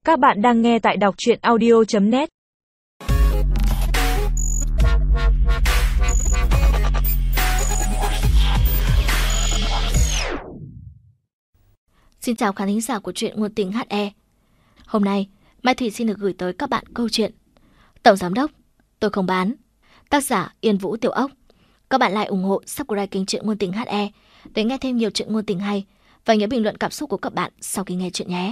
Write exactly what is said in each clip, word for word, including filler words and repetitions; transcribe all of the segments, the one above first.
Các bạn đang nghe tại đọc truyện audio chấm net. Xin chào khán thính giả của truyện ngôn tình hát e. Hôm nay, Mai Thủy xin được gửi tới các bạn câu chuyện Tổng Giám Đốc, Tôi Không Bán. Tác giả Yên Vũ Tiểu Ốc. Các bạn lại ủng hộ subscribe kênh truyện ngôn tình hát e để nghe thêm nhiều chuyện ngôn tình hay và nhớ bình luận cảm xúc của các bạn sau khi nghe chuyện nhé.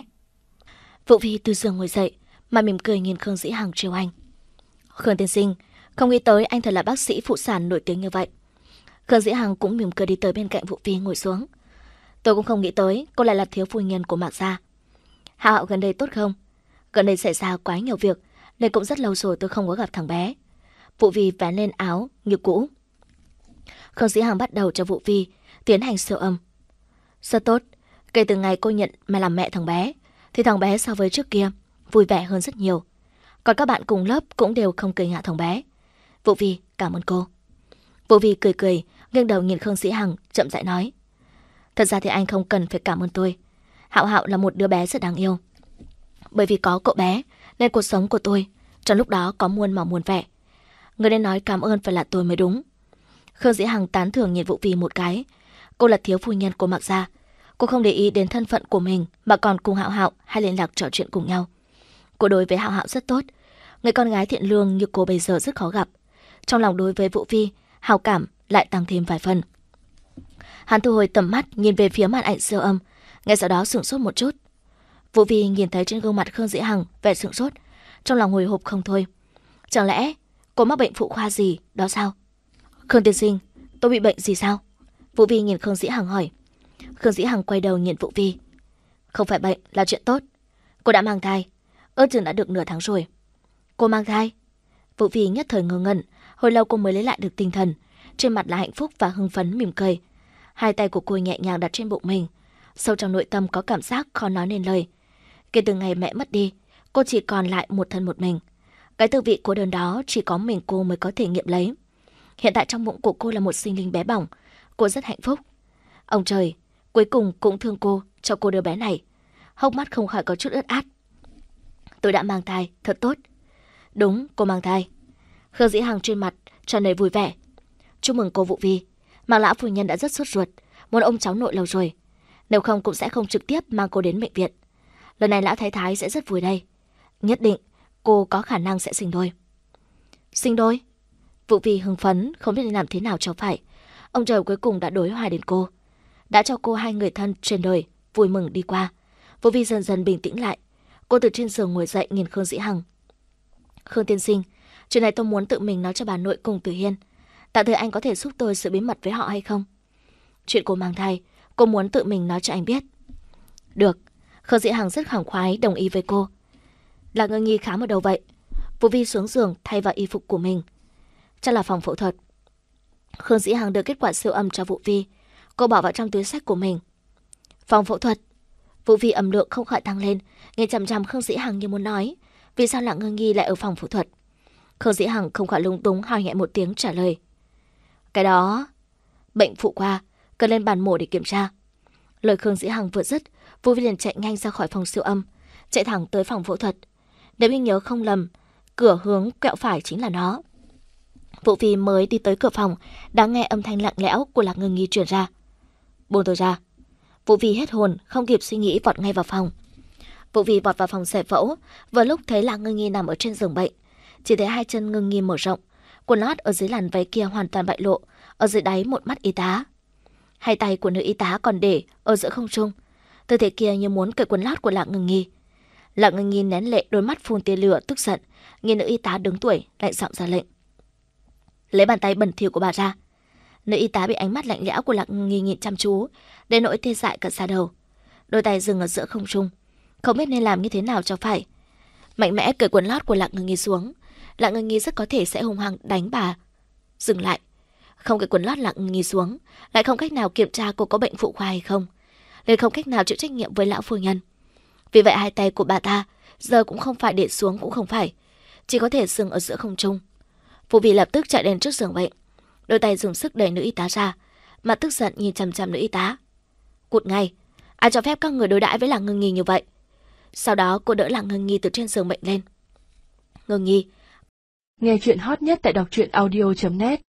Vũ Vi từ giường ngồi dậy, mà mỉm cười nhìn Khương Dĩ Hằng trêu anh. Khương tiên sinh, không nghĩ tới anh thật là bác sĩ phụ sản nổi tiếng như vậy. Khương Dĩ Hằng cũng mỉm cười đi tới bên cạnh Vũ Vi ngồi xuống. Tôi cũng không nghĩ tới cô lại là thiếu phu nhân của Mạc gia. Hạo Hạo gần đây tốt không? Gần đây xảy ra quá nhiều việc nên cũng rất lâu rồi tôi không có gặp thằng bé. Vũ Vi vén lên áo như cũ. Khương Dĩ Hằng bắt đầu cho Vũ Vi tiến hành siêu âm. Rất tốt, kể từ ngày cô nhận mà làm mẹ thằng bé thì thằng bé so với trước kia vui vẻ hơn rất nhiều. Còn các bạn cùng lớp cũng đều không cười nhạo thằng bé. Vũ Vi cảm ơn cô. Vũ Vi cười cười, nghiêng đầu nhìn Khương Dĩ Hằng, chậm rãi nói: Thật ra thì anh không cần phải cảm ơn tôi. Hạo Hạo là một đứa bé rất đáng yêu. Bởi vì có cậu bé nên cuộc sống của tôi trong lúc đó có muôn màu muôn vẻ. Người nên nói cảm ơn phải là tôi mới đúng. Khương Dĩ Hằng tán thưởng nhìn Vũ Vi một cái. Cô là thiếu phu nhân của Mạc gia. Cô không để ý đến thân phận của mình mà còn cùng Hạo Hạo hay liên lạc trò chuyện cùng nhau. Cô đối với Hạo Hạo rất tốt. Người con gái thiện lương như cô bây giờ rất khó gặp. Trong lòng đối với Vũ Vi, hào cảm lại tăng thêm vài phần. Hắn thu hồi tầm mắt nhìn về phía màn ảnh siêu âm, ngay sau đó sửng sốt một chút. Vũ Vi nhìn thấy trên gương mặt Khương Dĩ Hằng vẻ sửng sốt, trong lòng hồi hộp không thôi. Chẳng lẽ cô mắc bệnh phụ khoa gì đó sao? Khương tiên sinh, tôi bị bệnh gì sao? Vũ Vi nhìn Khương Dĩ Hằng hỏi. Khương Dĩ Hằng quay đầu nhìn Vũ Vi. Không phải bệnh, là chuyện tốt. Cô đã mang thai, ước chừng đã được nửa tháng rồi. Cô mang thai? Vũ Vi nhất thời ngơ ngẩn, hồi lâu cô mới lấy lại được tinh thần, trên mặt là hạnh phúc và hưng phấn mỉm cười. Hai tay của cô nhẹ nhàng đặt trên bụng mình, sâu trong nội tâm có cảm giác khó nói nên lời. Kể từ ngày mẹ mất đi, cô chỉ còn lại một thân một mình. Cái tư vị cô đơn đó chỉ có mình cô mới có thể nghiệm lấy. Hiện tại trong bụng của cô là một sinh linh bé bỏng, cô rất hạnh phúc. Ông trời cuối cùng cũng thương cô cho cô đứa bé này. Hốc mắt không khỏi có chút ướt át. Tôi đã mang thai, thật tốt. Đúng, cô mang thai. Khương Dĩ Hằng trên mặt tràn đầy vui vẻ. Chúc mừng cô Vũ Vi. Mạc lão phu nhân đã rất sốt ruột, muốn ôm cháu nội lâu rồi. Nếu không cũng sẽ không trực tiếp mang cô đến bệnh viện. Lần này lão thái thái sẽ rất vui đây. Nhất định cô có khả năng sẽ sinh đôi. Sinh đôi? Vũ Vi hưng phấn, không biết nên làm thế nào cho phải. Ông trời cuối cùng đã đối hoài đến cô, đã cho cô hai người thân trên đời vui mừng đi qua. Vũ Vi dần dần bình tĩnh lại. Cô từ trên giường ngồi dậy nhìn Khương Dĩ Hằng. Khương tiên sinh, chuyện này tôi muốn tự mình nói cho bà nội cùng Tử Hiên. Tạm thời anh có thể giúp tôi giữ bí mật với họ hay không? Chuyện cô mang thai, cô muốn tự mình nói cho anh biết. Được. Khương Dĩ Hằng rất khẳng khoái đồng ý với cô. Là Ngân Nhi khám ở đâu vậy? Vũ Vi xuống giường thay vào y phục của mình. Chắc là phòng phẫu thuật. Khương Dĩ Hằng đưa kết quả siêu âm cho Vũ Vi. Cô bỏ vào trong túi sách của mình. Phòng phẫu thuật? Vũ Vi âm lượng không khỏi tăng lên, nghe chằm chằm Khương Dĩ Hằng như muốn nói, vì sao Lạng Ngân Nhi lại ở phòng phẫu thuật? Khương Dĩ Hằng không khỏi lúng túng hỏi nhẹ một tiếng trả lời. Cái đó bệnh phụ khoa, cần lên bàn mổ để kiểm tra. Lời Khương Dĩ Hằng vừa dứt, Vũ Vi liền chạy nhanh ra khỏi phòng siêu âm, chạy thẳng tới phòng phẫu thuật. Nếu như nhớ không lầm, cửa hướng quẹo phải chính là nó. Vũ Vi mới đi tới cửa phòng, đã nghe âm thanh lạnh lẽo của Lạc Ngân Nhi truyền ra. Buông tôi ra. Vũ Vi hết hồn, không kịp suy nghĩ vọt ngay vào phòng. Vũ Vi vọt vào phòng giải phẫu, vừa lúc thấy Lạc Ngân Nhi nằm ở trên giường bệnh. Chỉ thấy hai chân Ngân Nhi mở rộng, quần lót ở dưới làn váy kia hoàn toàn bại lộ, ở dưới đáy một mắt y tá. Hai tay của nữ y tá còn để ở giữa không trung, tư thế kia như muốn cởi quần lót của Lạc Ngân Nhi. Lạc Ngân Nhi nén lệ, đôi mắt phun tia lửa tức giận, nhìn nữ y tá đứng tuổi lạnh giọng ra lệnh. Lấy bàn tay bẩn thỉu của bà ra. Nữ y tá bị ánh mắt lạnh lẽo của Lạc Ngân Nhi nhìn chăm chú, đến nỗi tê dại cả da đầu. Đôi tay dừng ở giữa không trung, không biết nên làm như thế nào cho phải. Mạnh mẽ cởi quần lót của Lạc Ngân Nhi xuống. Lạc Ngân Nhi rất có thể sẽ hung hăng đánh bà. Dừng lại. Không cởi quần lót Lạc Ngân Nhi xuống, lại không cách nào kiểm tra cô có bệnh phụ khoa hay không, nên không cách nào chịu trách nhiệm với lão phu nhân. Vì vậy hai tay của bà ta giờ cũng không phải để xuống cũng không phải, chỉ có thể dừng ở giữa không trung. Vũ Vi lập tức chạy đến trước giường bệnh, đôi tay dùng sức đẩy nữ y tá ra, mà tức giận nhìn chằm chằm nữ y tá. Cút ngay, ai cho phép các người đối đãi với Lạc Ngân Nhi như vậy? Sau đó cô đỡ Lăng Ngưng Nhi từ trên giường bệnh lên. Ngưng Nhi, Nghe chuyện hot nhất tại đọc truyện audio chấm net